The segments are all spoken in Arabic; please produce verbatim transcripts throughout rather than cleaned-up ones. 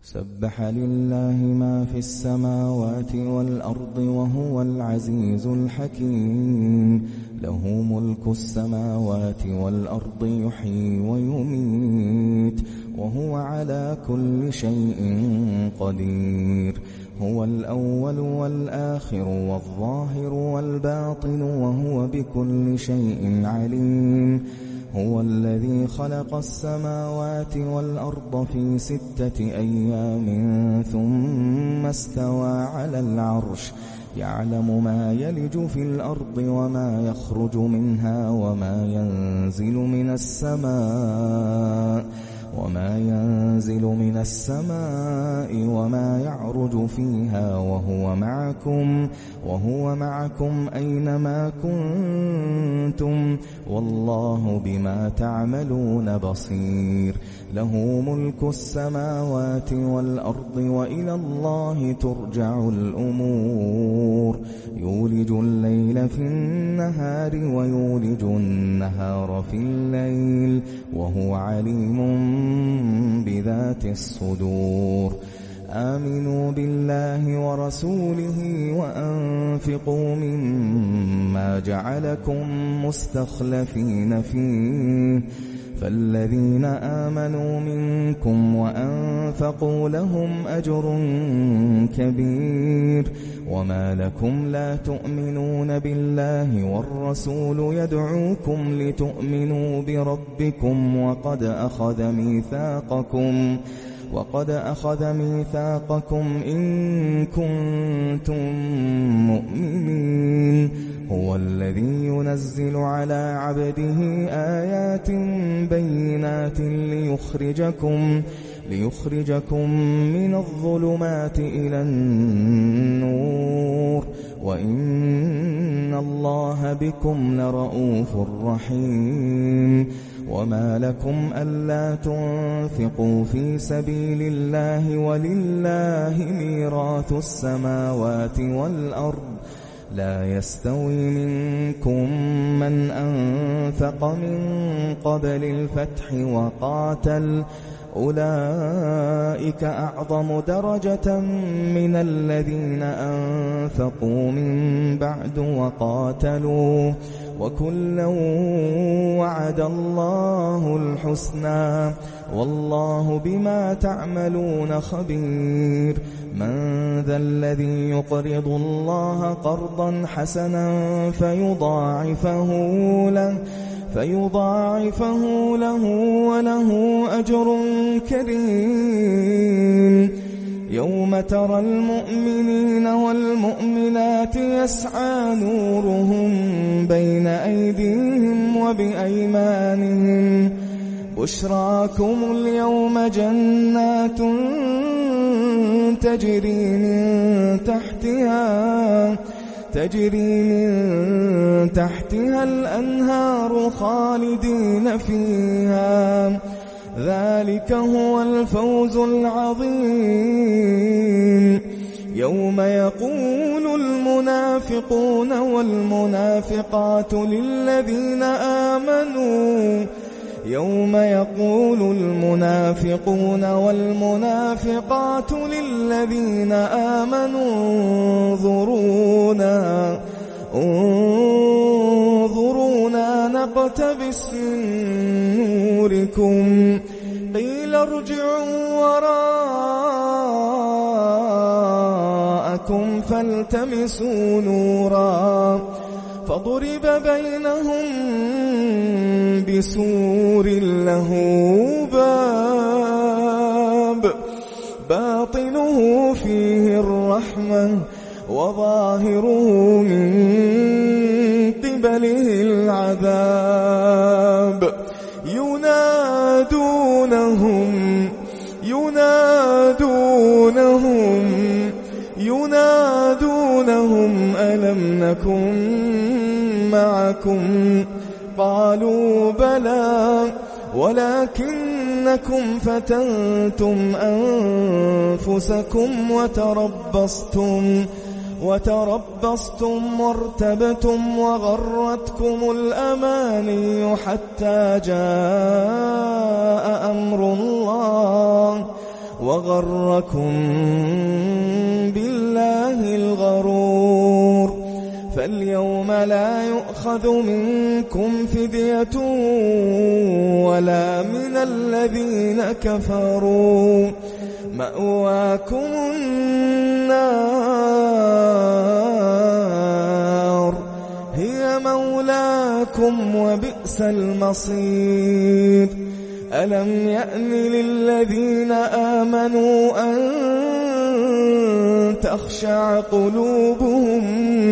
سبح لله ما في السماوات والأرض وهو العزيز الحكيم. له ملك السماوات والأرض يحيي ويميت وهو على كل شيء قدير. هو الأول والآخر والظاهر والباطن وهو بكل شيء عليم. هو الذي خلق السماوات والأرض في ستة أيام ثم استوى على العرش يعلم ما يلج في الأرض وما يخرج منها وما ينزل من السماء وما ينزل من السماء وما يعرج فيها وهو معكم وهو معكم أينما كنتم والله بما تعملون بصير. له ملك السماوات والأرض وإلى الله ترجع الأمور. يولج الليل في النهار ويولج النهار في الليل وهو عليم بذات الصدور. آمنوا بالله ورسوله وأنفقوا مما جعلكم مستخلفين فيه فالذين آمنوا منكم وأنفقوا لهم أجر كبير. وما لكم لا تؤمنون بالله والرسول يدعوكم لتؤمنوا بربكم وقد أخذ ميثاقكم وقد أخذ ميثاقكم إن كنتم مؤمنين. هو الذي ينزل على عبده آيات بينات ليخرجكم ليخرجكم من الظلمات إلى النور وإن الله بكم لرؤوف رحيم. وما لكم ألا تنفقوا في سبيل الله ولله ميراث السماوات والأرض لا يستوي منكم من أنفق من قبل الفتح وقاتل أولئك أعظم درجة من الذين أنفقوا من بعد وقاتلوا وكلا وعد الله الحسنى والله بما تعملون خبير. من ذا الذي يقرض الله قرضا حسنا فيضاعفه له فيضاعفه له وله أجر كريم. يوم ترى المؤمنين والمؤمنات يسعى نورهم بين أيديهم وبأيمانهم بشراكم اليوم جنات تجري من تحتها تجري من تحتها الأنهار خالدين فيها ذلك هو الفوز العظيم. يوم يقول المنافقون والمنافقات للذين آمنوا يوم يقول المنافقون والمنافقات للذين آمنوا انظرونا انظرونا نقتبس من نوركم قيل ارجعوا وراءكم فالتمسوا نورا فضرب بينهم بسور له باب باطنه فيه الرحمة وظاهره من قبله العذاب. ينادونهم ينادونهم ينادونهم ألم نكن معكم قالوا بلى ولكنكم فتنتم أنفسكم وتربصتم وتربصتم وارتبتم وغرتكم الأماني حتى جاء أمر الله وغركم بالله الغرور فاليوم لا يؤخذ منكم فدية ولا من الذين كفروا مأواكم النار هي مولاكم وبئس المصير ألم يأن للذين آمنوا أن تخشع قلوبهم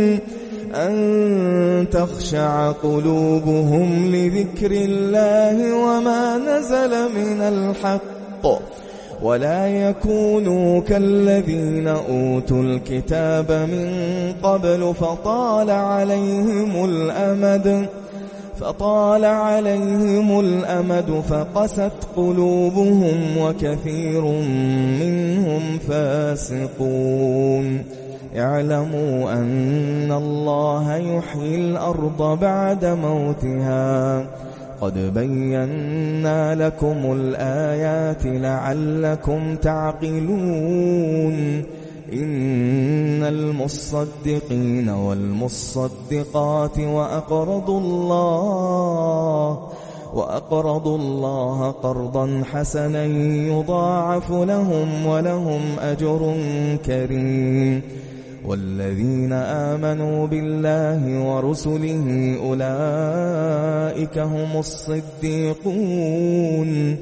أن تخشع قلوبهم لذكر الله وما نزل من الحق ولا يكونوا كالذين أوتوا الكتاب من قبل فطال عليهم الأمد فطال عليهم الأمد فقست قلوبهم وكثير منهم فاسقون اعلموا أن الله يحيي الأرض بعد موتها قد بينا لكم الآيات لعلكم تعقلون إن المصدقين والمصدقات وأقرضوا الله وأقرضوا الله قرضا حسنا يضاعف لهم ولهم أجر كريم والذين آمنوا بالله ورسله أولئك هم الصديقون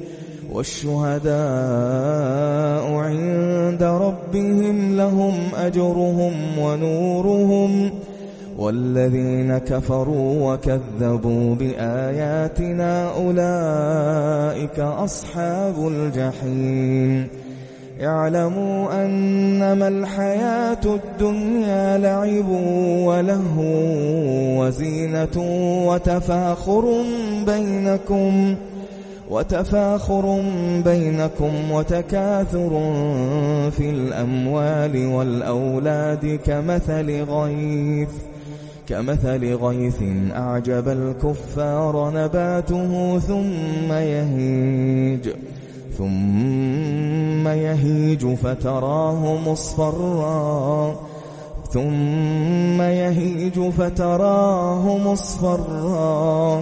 والشهداء عند ربهم لهم أجرهم ونورهم والذين كفروا وكذبوا بآياتنا أولئك أصحاب الجحيم اعلموا أنما الحياة الدنيا لعب ولهو وزينة وتفاخر بينكم وتفاخر بينكم وتكاثر في الأموال والأولاد كمثل غيث كمثل غيث أعجب الكفار نباته ثم يهيج ثم يهيج فتراه مصفرا ثم يهيج فتراه مصفرا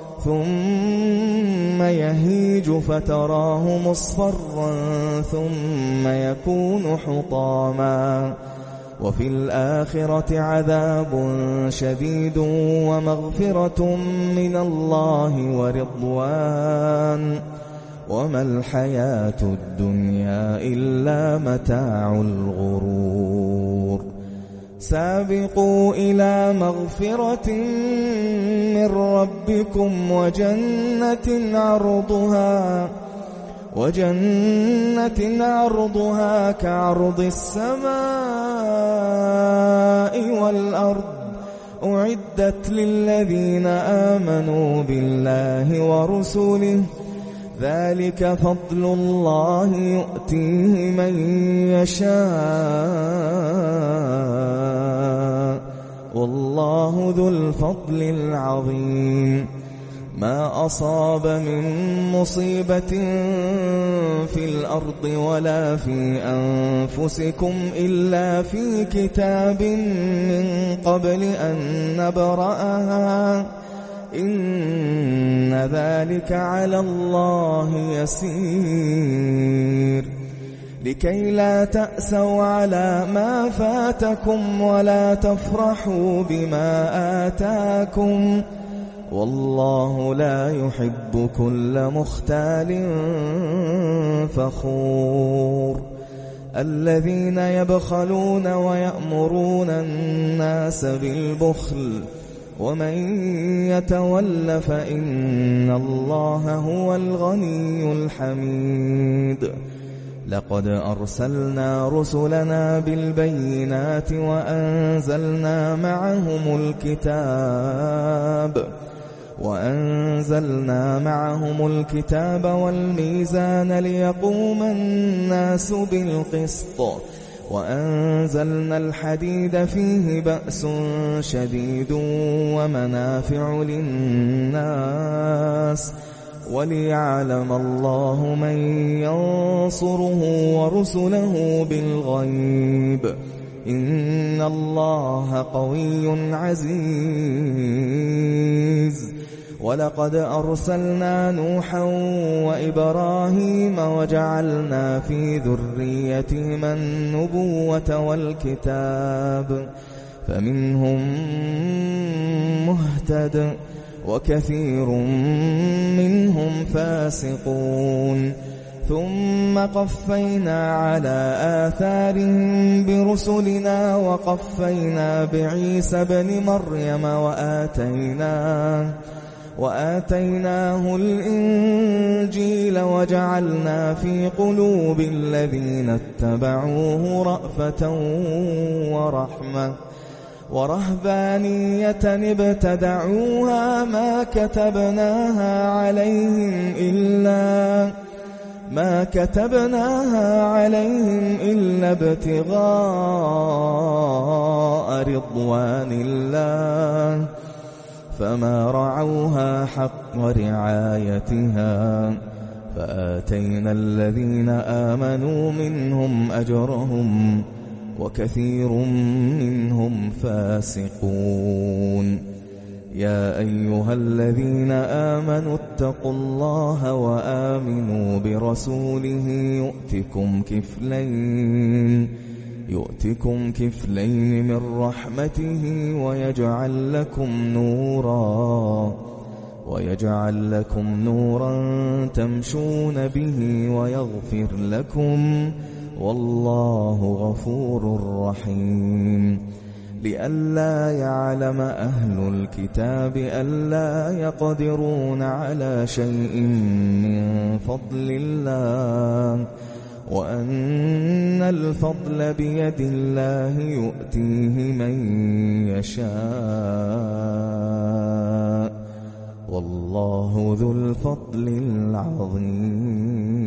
ثم يهيج فتراه مصفرا ثم يكون حطاما وفي الآخرة عذاب شديد ومغفرة من الله ورضوان وما الحياة الدنيا إلا متاع الغرور سابقوا إلى مغفرة من ربكم وجنة عرضها وجنة عرضها كعرض السماء والأرض أعدت للذين آمنوا بالله ورسله ذلك فضل الله يؤتيه من يشاء والله ذو الفضل العظيم ما أصاب من مصيبة في الأرض ولا في أنفسكم إلا في كتاب من قبل أن نبرأها إن ذلك على الله يسير لكي لا تأسوا على ما فاتكم ولا تفرحوا بما آتاكم والله لا يحب كل مختال فخور الذين يبخلون ويأمرون الناس بالبخل ومن يتول فإن الله هو الغني الحميد لقد أرسلنا رسلنا بالبينات وأنزلنا معهم الكتاب وأنزلنا معهم الكتاب والميزان ليقوم الناس بالقسط وأنزلنا الحديد فيه بأس شديد ومنافع للناس وليعلم الله من ينصره ورسله بالغيب إن الله قوي عزيز. ولقد أرسلنا نوحا وإبراهيم وجعلنا في ذريتهما النبوة والكتاب فمنهم مهتد وكثير منهم فاسقون. ثم قفينا على آثارهم برسلنا وقفينا بعيسى ابن مريم وآتيناه وآتيناه الإنجيل وجعلنا في قلوب الذين اتبعوه رأفة ورحمة ورهبانية ابتدعوها ما كتبناها عليهم إلا ما كتبناها عليهم إلا ابتغاء رضوان الله فما رعوها حق رعايتها فآتينا الذين آمنوا منهم أجرهم وكثير منهم فاسقون. يا أيها الذين آمنوا اتقوا الله وآمنوا برسوله يؤتكم كفلين يؤتكم كفلين من رحمته ويجعل لكم نورا ويجعل لكم نورا تمشون به ويغفر لكم والله غفور رحيم. لئلا يعلم أهل الكتاب ألا يقدرون على شيء من فضل الله وأن الفضل بيد الله يؤتيه من يشاء والله ذو الفضل العظيم.